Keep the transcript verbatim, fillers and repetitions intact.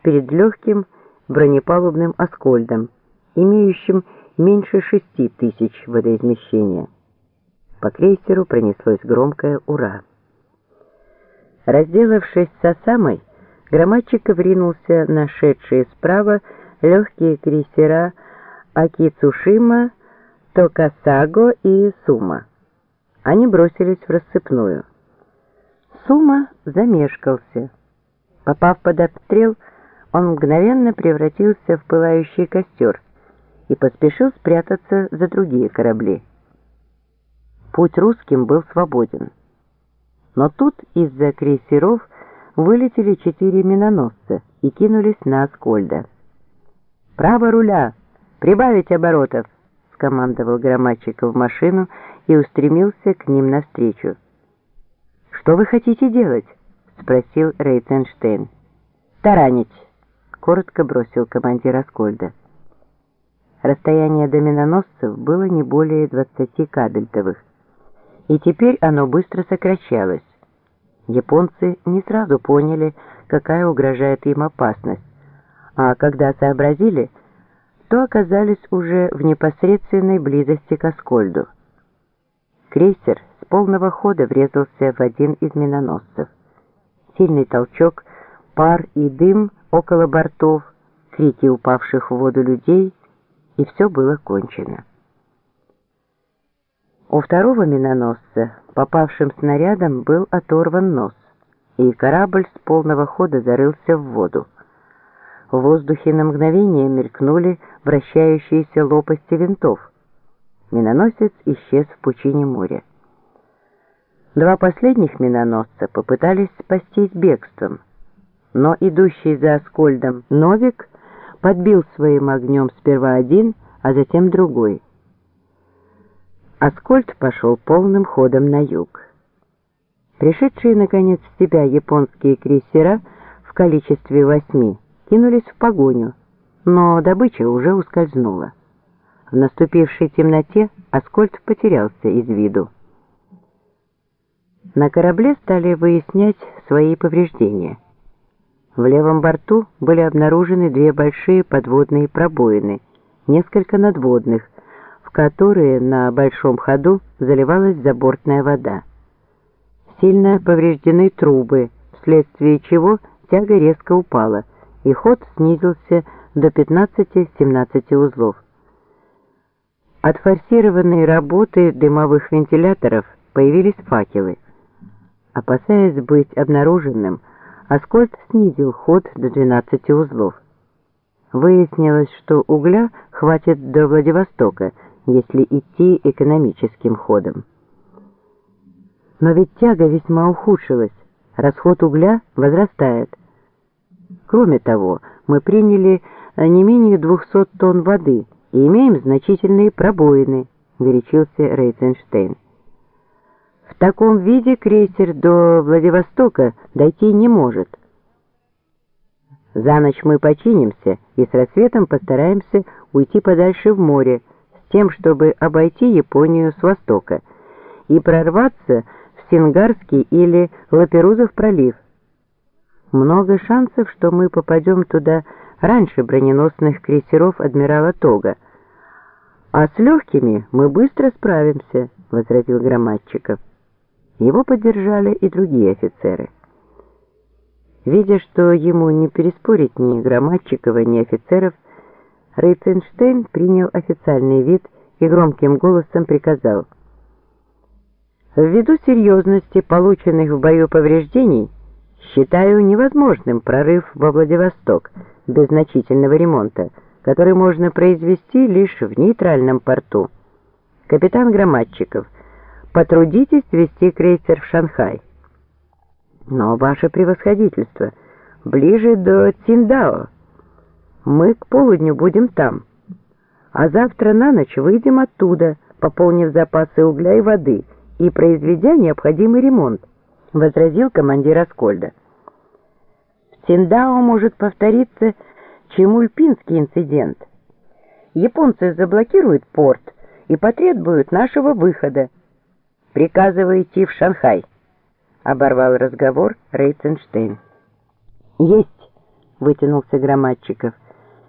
перед легким бронепалубным «Аскольдом», имеющим меньше шести тысяч водоизмещения. По крейсеру пронеслось громкое «Ура!». Разделавшись с Осамой, Громадчиков ринулся на шедшие справа легкие крейсера Акицушима, Токасаго и Сума. Они бросились в рассыпную. Сума замешкался. Попав под обстрел, он мгновенно превратился в пылающий костер и поспешил спрятаться за другие корабли. Путь русским был свободен. Но тут из-за крейсеров вылетели четыре миноносца и кинулись на Аскольда. «Право руля! Прибавить оборотов!» — скомандовал Громадчиков в машину и устремился к ним навстречу. «Что вы хотите делать?» — спросил Рейтенштейн. «Таранить!» — коротко бросил командир Аскольда. Расстояние до миноносцев было не более двадцати кабельтовых, и теперь оно быстро сокращалось. Японцы не сразу поняли, какая угрожает им опасность, а когда сообразили, то оказались уже в непосредственной близости к Аскольду. Крейсер с полного хода врезался в один из миноносцев. Сильный толчок, пар и дым около бортов, крики упавших в воду людей, и все было кончено. У второго миноносца, попавшим снарядом, был оторван нос, и корабль с полного хода зарылся в воду. В воздухе на мгновение мелькнули вращающиеся лопасти винтов. Миноносец исчез в пучине моря. Два последних миноносца попытались спастись бегством, но идущий за Аскольдом Новик подбил своим огнем сперва один, а затем другой. Аскольд пошел полным ходом на юг. Пришедшие, наконец, в себя японские крейсера в количестве восьми кинулись в погоню, но добыча уже ускользнула. В наступившей темноте Аскольд потерялся из виду. На корабле стали выяснять свои повреждения. В левом борту были обнаружены две большие подводные пробоины, несколько надводных, в которые на большом ходу заливалась забортная вода. Сильно повреждены трубы, вследствие чего тяга резко упала, и ход снизился до пятнадцати-семнадцати узлов. От форсированной работы дымовых вентиляторов появились факелы. Опасаясь быть обнаруженным, Аскольд снизил ход до двенадцати узлов. Выяснилось, что угля хватит до Владивостока, если идти экономическим ходом. Но ведь тяга весьма ухудшилась, расход угля возрастает. Кроме того, мы приняли не менее двухсот тонн воды и имеем значительные пробоины, горячился Рейтенштейн. В таком виде крейсер до Владивостока дойти не может. За ночь мы починимся и с рассветом постараемся уйти подальше в море, с тем, чтобы обойти Японию с востока и прорваться в Сингарский или Лаперузов пролив. Много шансов, что мы попадем туда раньше броненосных крейсеров адмирала Тога. А с легкими мы быстро справимся, возразил Громадчиков. Его поддержали и другие офицеры. Видя, что ему не переспорить ни Громадчикова, ни офицеров, Рейтенштейн принял официальный вид и громким голосом приказал: «Ввиду серьезности полученных в бою повреждений, считаю невозможным прорыв во Владивосток без значительного ремонта, который можно произвести лишь в нейтральном порту. Капитан Громадчиков, потрудитесь вести крейсер в Шанхай». «Но, ваше превосходительство, ближе до Циндао. Мы к полудню будем там, а завтра на ночь выйдем оттуда, пополнив запасы угля и воды и произведя необходимый ремонт», — возразил командир Аскольда. «В Циндао может повториться Чемульпинский инцидент. Японцы заблокируют порт и потребуют нашего выхода. Приказываю идти в Шанхай», — оборвал разговор Рейтенштейн. «Есть!» вытянулся Громадчиков.